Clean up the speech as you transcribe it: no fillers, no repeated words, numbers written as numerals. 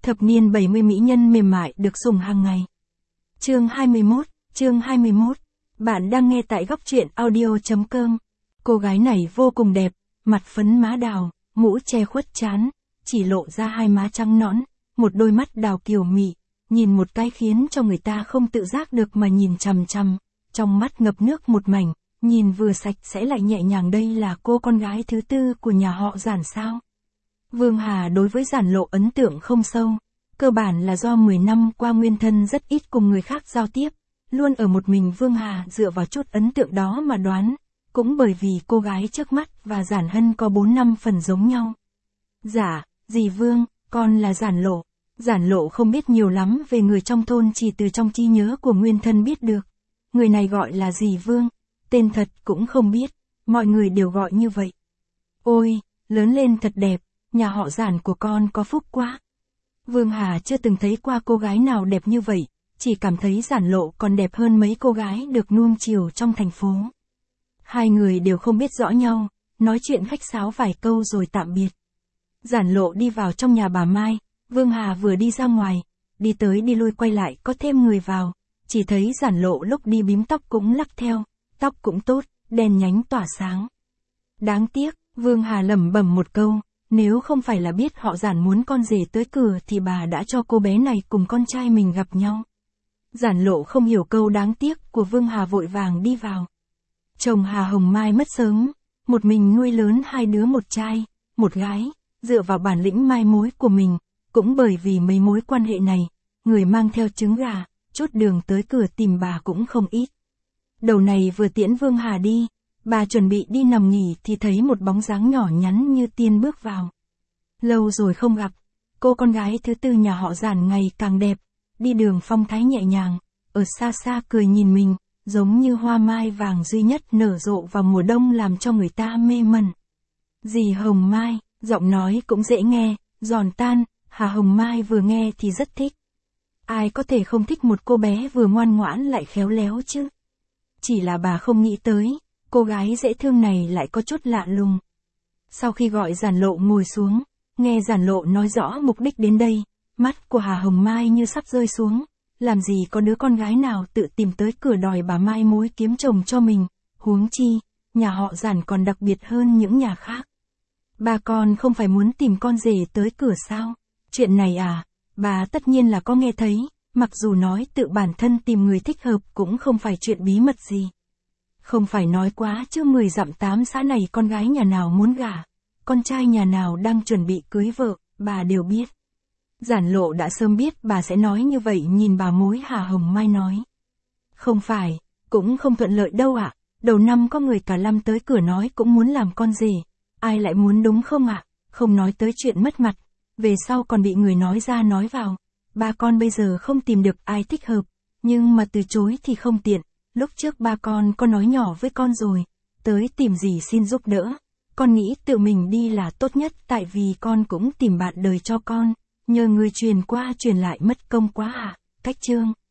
Thập niên 70 mỹ nhân mềm mại được sủng hàng ngày. Chương 21. Bạn đang nghe tại góc truyện audio.com. Cô gái này vô cùng đẹp, mặt phấn má đào, mũ che khuất trán, chỉ lộ ra hai má trắng nõn, một đôi mắt đào kiều mị, nhìn một cái khiến cho người ta không tự giác được mà nhìn chằm chằm, trong mắt ngập nước một mảnh, nhìn vừa sạch sẽ lại nhẹ nhàng. Đây là cô con gái thứ tư của nhà họ Giản sao? Vương Hà đối với Giản Lộ ấn tượng không sâu, cơ bản là do 10 năm qua nguyên thân rất ít cùng người khác giao tiếp, luôn ở một mình. Vương Hà dựa vào chút ấn tượng đó mà đoán, cũng bởi vì cô gái trước mắt và Giản Hân có 4-5 phần giống nhau. Dạ, dì Vương, con là Giản Lộ. Giản Lộ không biết nhiều lắm về người trong thôn, chỉ từ trong trí nhớ của nguyên thân biết được. Người này gọi là dì Vương, tên thật cũng không biết, mọi người đều gọi như vậy. Ôi, lớn lên thật đẹp, nhà họ Giản của con có phúc quá. Vương Hà chưa từng thấy qua cô gái nào đẹp như vậy, chỉ cảm thấy Giản Lộ còn đẹp hơn mấy cô gái được nuông chiều trong thành phố. Hai người đều không biết rõ nhau, nói chuyện khách sáo vài câu rồi tạm biệt. Giản Lộ đi vào trong nhà bà Mai, Vương Hà vừa đi ra ngoài, đi tới đi lui quay lại có thêm người vào, chỉ thấy Giản Lộ lúc đi bím tóc cũng lắc theo, tóc cũng tốt, đen nhánh tỏa sáng. Đáng tiếc, Vương Hà lẩm bẩm một câu, nếu không phải là biết họ Giản muốn con rể tới cửa thì bà đã cho cô bé này cùng con trai mình gặp nhau. Giản Lộ không hiểu câu đáng tiếc của Vương Hà, vội vàng đi vào. Chồng Hà Hồng Mai mất sớm, một mình nuôi lớn hai đứa, một trai, một gái, dựa vào bản lĩnh mai mối của mình, cũng bởi vì mấy mối quan hệ này, người mang theo trứng gà, chút đường tới cửa tìm bà cũng không ít. Đầu này vừa tiễn Vương Hà đi, bà chuẩn bị đi nằm nghỉ thì thấy một bóng dáng nhỏ nhắn như tiên bước vào. Lâu rồi không gặp, cô con gái thứ tư nhà họ Giản ngày càng đẹp, đi đường phong thái nhẹ nhàng, ở xa xa cười nhìn mình, giống như hoa mai vàng duy nhất nở rộ vào mùa đông làm cho người ta mê mẩn. Dì Hồng Mai, giọng nói cũng dễ nghe, giòn tan, Hà Hồng Mai vừa nghe thì rất thích. Ai có thể không thích một cô bé vừa ngoan ngoãn lại khéo léo chứ? Chỉ là bà không nghĩ tới, cô gái dễ thương này lại có chút lạ lùng. Sau khi gọi Giản Lộ ngồi xuống, nghe Giản Lộ nói rõ mục đích đến đây, mắt của Hà Hồng Mai như sắp rơi xuống. Làm gì có đứa con gái nào tự tìm tới cửa đòi bà mai mối kiếm chồng cho mình, huống chi, nhà họ Giản còn đặc biệt hơn những nhà khác. Bà con không phải muốn tìm con rể tới cửa sao? Chuyện này à, bà tất nhiên là có nghe thấy, mặc dù nói tự bản thân tìm người thích hợp cũng không phải chuyện bí mật gì. Không phải nói quá chứ 10 dặm 8 xã này con gái nhà nào muốn gả, con trai nhà nào đang chuẩn bị cưới vợ, bà đều biết. Giản Lộ đã sớm biết bà sẽ nói như vậy, nhìn bà mối Hà Hồng Mai nói. Không phải, cũng không thuận lợi đâu ạ, đầu năm có người cả năm tới cửa nói cũng muốn làm con rể, ai lại muốn đúng không ạ, không nói tới chuyện mất mặt, về sau còn bị người nói ra nói vào, ba con bây giờ không tìm được ai thích hợp, nhưng mà từ chối thì không tiện, lúc trước ba con có nói nhỏ với con rồi, tới tìm dì xin giúp đỡ, con nghĩ tự mình đi là tốt nhất, tại vì con cũng tìm bạn đời cho con. Nhờ người truyền qua truyền lại mất công quá à, cách chương.